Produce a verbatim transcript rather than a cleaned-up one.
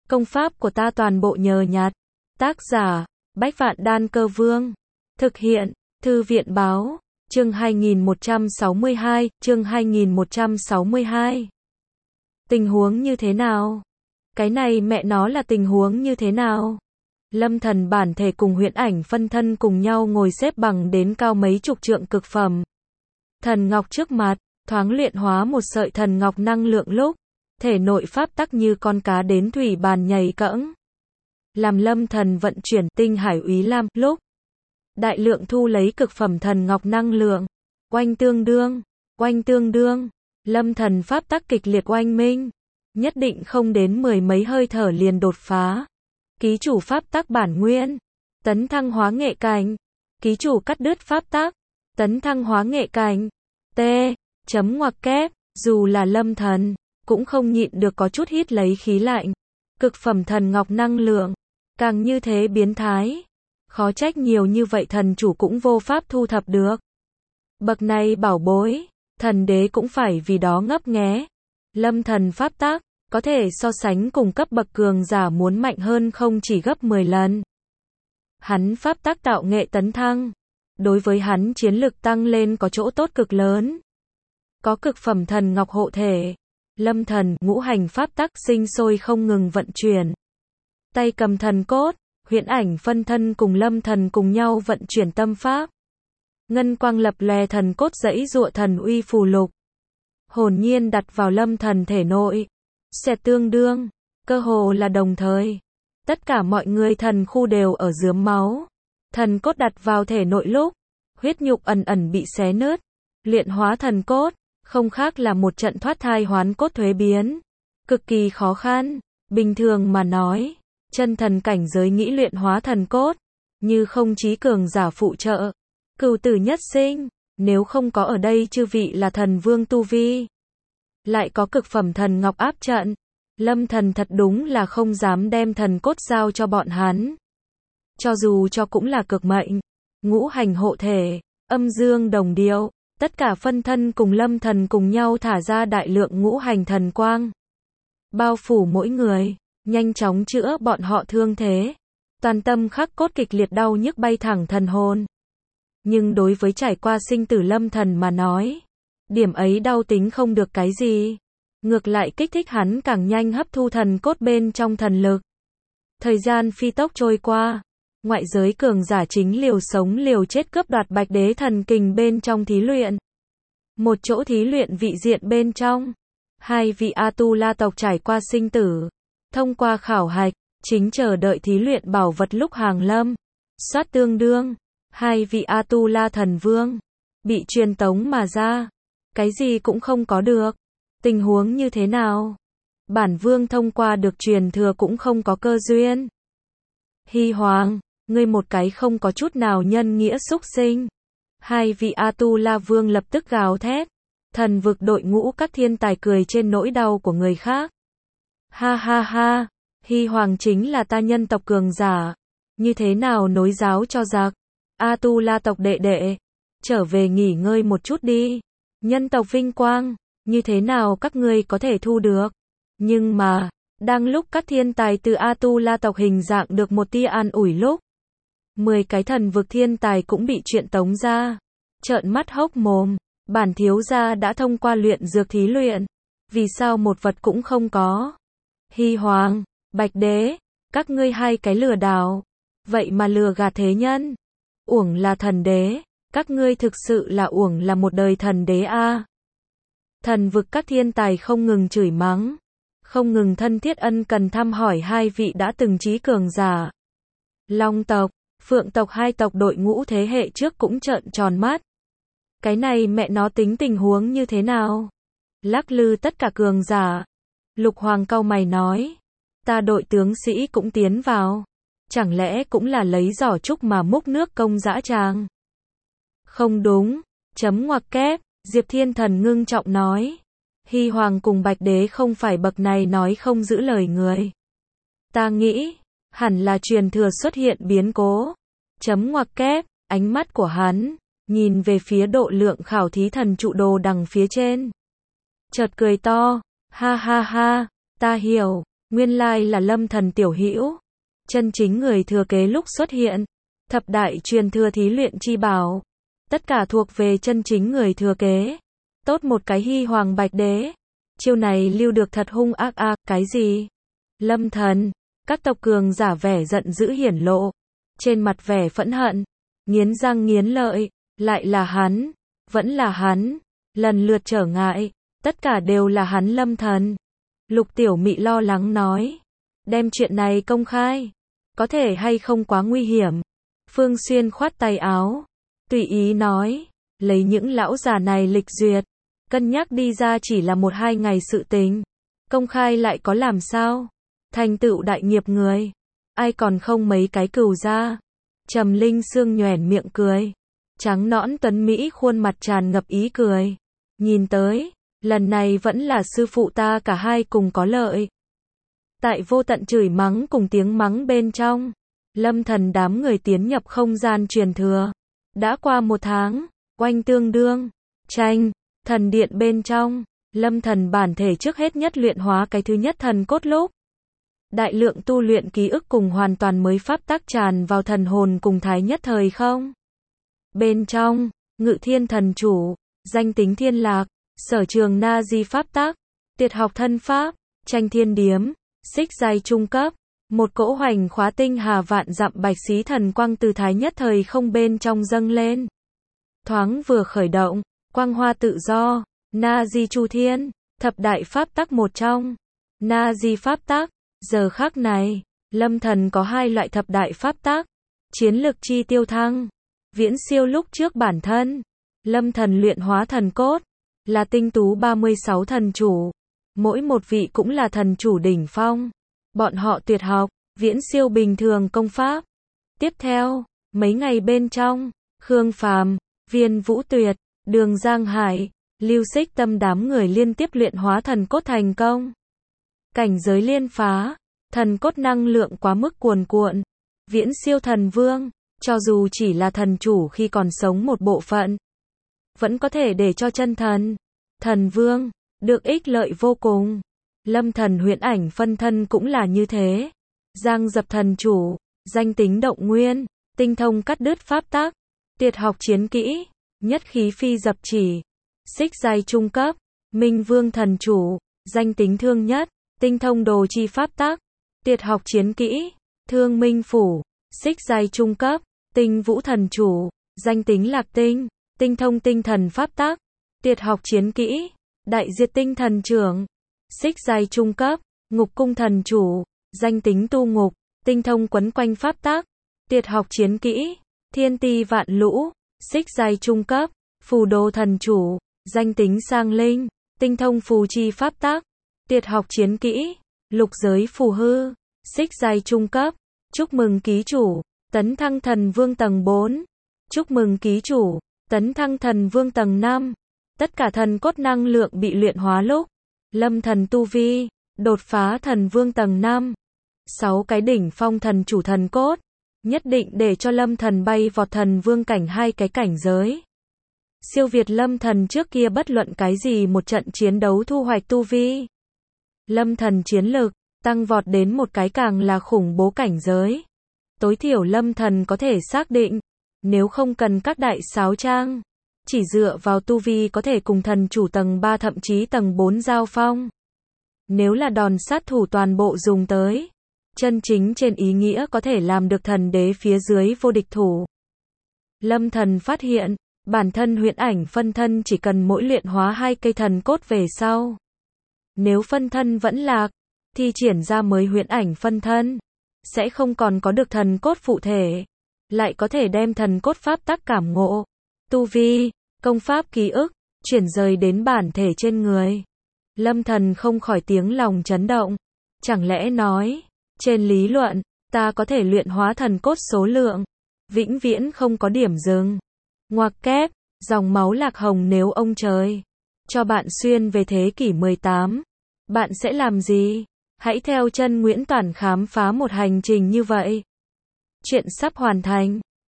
Công pháp của ta toàn bộ nhờ nhặt. Tác giả, Bách Vạn Đan Cơ Vương. Thực hiện, Thư viện báo, chương hai nghìn một trăm sáu mươi hai, chương hai nghìn một trăm sáu mươi hai. Tình huống như thế nào? Cái này mẹ nó là tình huống như thế nào? Lâm Thần bản thể cùng huyễn ảnh phân thân cùng nhau ngồi xếp bằng đến cao mấy chục trượng cực phẩm. Thần ngọc trước mặt, thoáng luyện hóa một sợi thần ngọc năng lượng lúc, thể nội pháp tắc như con cá đến thủy bàn nhảy cẫng. Làm Lâm Thần vận chuyển tinh hải úy lam lúc, đại lượng thu lấy cực phẩm thần ngọc năng lượng, oanh tương đương, oanh tương đương, Lâm Thần pháp tắc kịch liệt oanh minh, nhất định không đến mười mấy hơi thở liền đột phá. Ký chủ pháp tắc bản nguyên, tấn thăng hóa nghệ cảnh, ký chủ cắt đứt pháp tắc, tấn thăng hóa nghệ cảnh. T. Chấm ngoặc kép, dù là Lâm Thần, cũng không nhịn được có chút hít lấy khí lạnh. Cực phẩm thần ngọc năng lượng, càng như thế biến thái. Khó trách nhiều như vậy thần chủ cũng vô pháp thu thập được. Bậc này bảo bối, thần đế cũng phải vì đó ngấp nghé. Lâm Thần pháp tắc, có thể so sánh cùng cấp bậc cường giả muốn mạnh hơn không chỉ gấp mười lần. Hắn pháp tắc tạo nghệ tấn thăng, đối với hắn chiến lực tăng lên có chỗ tốt cực lớn. Có cực phẩm thần ngọc hộ thể, Lâm Thần ngũ hành pháp tắc sinh sôi không ngừng vận chuyển. Tay cầm thần cốt, huyễn ảnh phân thân cùng Lâm Thần cùng nhau vận chuyển tâm pháp. Ngân quang lập lòe thần cốt dãy dụa thần uy phù lục. Hồn nhiên đặt vào Lâm Thần thể nội. Sẽ tương đương, cơ hồ là đồng thời. Tất cả mọi người thần khu đều ở rướm máu. Thần cốt đặt vào thể nội lúc, huyết nhục ẩn ẩn bị xé nứt. Luyện hóa thần cốt, không khác là một trận thoát thai hoán cốt thuế biến. Cực kỳ khó khăn, bình thường mà nói, chân thần cảnh giới nghĩ luyện hóa thần cốt, như không chí cường giả phụ trợ. Cửu tử nhất sinh, nếu không có ở đây chư vị là thần vương tu vi. Lại có cực phẩm thần ngọc áp trận, Lâm Thần thật đúng là không dám đem thần cốt giao cho bọn hắn. Cho dù cho cũng là cực mệnh, ngũ hành hộ thể, âm dương đồng điệu, tất cả phân thân cùng Lâm Thần cùng nhau thả ra đại lượng ngũ hành thần quang. Bao phủ mỗi người, nhanh chóng chữa bọn họ thương thế. Toàn tâm khắc cốt kịch liệt đau nhức bay thẳng thần hồn. Nhưng đối với trải qua sinh tử Lâm Thần mà nói, điểm ấy đau tính không được cái gì. Ngược lại kích thích hắn càng nhanh hấp thu thần cốt bên trong thần lực. Thời gian phi tốc trôi qua. Ngoại giới cường giả chính liều sống liều chết cướp đoạt bạch đế thần kình bên trong thí luyện. Một chỗ thí luyện vị diện bên trong. Hai vị A-tu-la tộc trải qua sinh tử. Thông qua khảo hạch, chính chờ đợi thí luyện bảo vật lúc hàng lâm. Soát tương đương. Hai vị A-tu-la thần vương. Bị truyền tống mà ra. Cái gì cũng không có được. Tình huống như thế nào? Bản vương thông qua được truyền thừa cũng không có cơ duyên. Hy Hoàng, ngươi một cái không có chút nào nhân nghĩa xúc sinh. Hai vị A-tu-la vương lập tức gào thét. Thần vực đội ngũ các thiên tài cười trên nỗi đau của người khác. Ha ha ha, Hy Hoàng chính là ta nhân tộc cường giả. Như thế nào nối giáo cho giặc? A-tu-la tộc đệ đệ, trở về nghỉ ngơi một chút đi. Nhân tộc vinh quang, như thế nào các ngươi có thể thu được? Nhưng mà, đang lúc các thiên tài từ A-tu-la tộc hình dạng được một tia an ủi lúc, mười cái thần vực thiên tài cũng bị chuyện tống ra. Trợn mắt hốc mồm, bản thiếu gia đã thông qua luyện dược thí luyện. Vì sao một vật cũng không có? Hy Hoàng, Bạch Đế, các ngươi hai cái lừa đảo. Vậy mà lừa gạt thế nhân. Uổng là thần đế. Các ngươi thực sự là uổng là một đời thần đế a. À. Thần vực các thiên tài không ngừng chửi mắng, không ngừng thân thiết ân cần thăm hỏi hai vị đã từng chí cường giả. Long tộc, Phượng tộc hai tộc đội ngũ thế hệ trước cũng trợn tròn mắt. Cái này mẹ nó tính tình huống như thế nào? Lắc lư tất cả cường giả. Lục Hoàng cau mày nói, ta đội tướng sĩ cũng tiến vào. Chẳng lẽ cũng là lấy giỏ trúc mà múc nước công dã tràng? Không đúng, chấm ngoặc kép, Diệp Thiên Thần ngưng trọng nói. Hy Hoàng cùng Bạch Đế không phải bậc này nói không giữ lời người. Ta nghĩ, hẳn là truyền thừa xuất hiện biến cố. Chấm ngoặc kép, ánh mắt của hắn, nhìn về phía độ lượng khảo thí thần trụ đồ đằng phía trên. Chợt cười to, ha ha ha, ta hiểu, Nguyên lai là Lâm Thần tiểu hữu, chân chính người thừa kế lúc xuất hiện, thập đại truyền thừa thí luyện chi bảo, tất cả thuộc về chân chính người thừa kế. Tốt một cái Hy Hoàng Bạch Đế, chiêu này lưu được thật hung ác a, cái gì? Lâm Thần, các tộc cường giả vẻ giận dữ hiển lộ, trên mặt vẻ phẫn hận, nghiến răng nghiến lợi, lại là hắn, vẫn là hắn, lần lượt trở ngại, tất cả đều là hắn Lâm Thần. Lục Tiểu Mị lo lắng nói, đem chuyện này công khai, có thể hay không quá nguy hiểm. Phương Xuyên khoát tay áo, tùy ý nói, lấy những lão già này lịch duyệt, cân nhắc đi ra chỉ là một hai ngày sự tình, công khai lại có làm sao? Thành tựu đại nghiệp người, ai còn không mấy cái cừu ra. Trầm Linh Sương nhoẻn miệng cười, trắng nõn tuấn mỹ khuôn mặt tràn ngập ý cười. Nhìn tới, lần này vẫn là sư phụ ta cả hai cùng có lợi. Tại vô tận chửi mắng cùng tiếng mắng bên trong, Lâm Thần đám người tiến nhập không gian truyền thừa. Đã qua một tháng, oanh tương đương, tranh, thần điện bên trong, Lâm Thần bản thể trước hết nhất luyện hóa cái thứ nhất thần cốt lúc. Đại lượng tu luyện ký ức cùng hoàn toàn mới pháp tác tràn vào thần hồn cùng thái nhất thời không. Bên trong, Ngự Thiên Thần Chủ, danh tính Thiên Lạc, Sở Trường Na Di pháp tác, Tiệt học thân pháp, Tranh Thiên Điếm, xích giai trung cấp, một cỗ hoành khóa tinh hà vạn dặm bạch xí thần quang từ thái nhất thời không bên trong dâng lên. Thoáng vừa khởi động, quang hoa tự do, Na Di Chu Thiên, thập đại pháp tắc một trong, Na Di pháp tắc. Giờ khắc này, Lâm Thần có hai loại thập đại pháp tắc, chiến lực chi tiêu thăng, viễn siêu lúc trước bản thân. Lâm Thần luyện hóa thần cốt, là tinh tú ba mươi sáu thần chủ, mỗi một vị cũng là thần chủ đỉnh phong. Bọn họ tuyệt học, viễn siêu bình thường công pháp. Tiếp theo, mấy ngày bên trong, Khương Phàm, Viên Vũ Tuyệt, Đường Giang Hải, Lưu Xích Tâm đám người liên tiếp luyện hóa thần cốt thành công. Cảnh giới liên phá, thần cốt năng lượng quá mức cuồn cuộn, viễn siêu thần vương, cho dù chỉ là thần chủ khi còn sống một bộ phận, vẫn có thể để cho chân thần, thần vương, được ích lợi vô cùng. Lâm Thần huyễn ảnh phân thân cũng là như thế. Giang Dập thần chủ, danh tính động nguyên, tinh thông cắt đứt pháp tác, tuyệt học chiến kỹ, nhất khí phi dập chỉ, xích giai trung cấp, Minh Vương thần chủ, danh tính thương nhất, tinh thông đồ chi pháp tác, tuyệt học chiến kỹ, Thương Minh phủ, xích giai trung cấp, Tinh Vũ thần chủ, danh tính Lạc Tinh, tinh thông tinh thần pháp tác, tuyệt học chiến kỹ, Đại Diệt tinh thần trưởng, xích giai trung cấp, Ngục cung thần chủ, danh tính Tu Ngục, tinh thông quấn quanh pháp tác, tuyệt học chiến kỹ, Thiên Ti vạn lũ, xích giai trung cấp, Phù Đồ thần chủ, danh tính Sang Linh, tinh thông phù chi pháp tác, tuyệt học chiến kỹ, Lục giới phù hư, xích giai trung cấp. Chúc mừng ký chủ, tấn thăng thần vương tầng bốn. Chúc mừng ký chủ, tấn thăng thần vương tầng năm. Tất cả thần cốt năng lượng bị luyện hóa lúc, Lâm Thần tu vi, đột phá thần vương tầng năm. Sáu cái đỉnh phong thần chủ thần cốt, nhất định để cho Lâm Thần bay vọt thần vương cảnh hai cái cảnh giới. Siêu việt Lâm Thần trước kia bất luận cái gì một trận chiến đấu thu hoạch tu vi. Lâm Thần chiến lực, tăng vọt đến một cái càng là khủng bố cảnh giới. Tối thiểu Lâm Thần có thể xác định, nếu không cần các đại sáo trang, chỉ dựa vào tu vi có thể cùng thần chủ tầng ba thậm chí tầng bốn giao phong. Nếu là đòn sát thủ toàn bộ dùng tới, chân chính trên ý nghĩa có thể làm được thần đế phía dưới vô địch thủ. Lâm Thần phát hiện, bản thân huyễn ảnh phân thân chỉ cần mỗi luyện hóa hai cây thần cốt về sau. Nếu phân thân vẫn lạc, thi triển ra mới huyễn ảnh phân thân, sẽ không còn có được thần cốt phụ thể, lại có thể đem thần cốt pháp tắc cảm ngộ, tu vi, công pháp ký ức, chuyển rời đến bản thể trên người. Lâm Thần không khỏi tiếng lòng chấn động, chẳng lẽ nói, trên lý luận, ta có thể luyện hóa thần cốt số lượng, vĩnh viễn không có điểm dừng. Ngoặc kép, dòng máu Lạc Hồng nếu ông trời cho bạn xuyên về thế kỷ mười tám, bạn sẽ làm gì? Hãy theo chân Nguyễn Toản khám phá một hành trình như vậy. Chuyện sắp hoàn thành.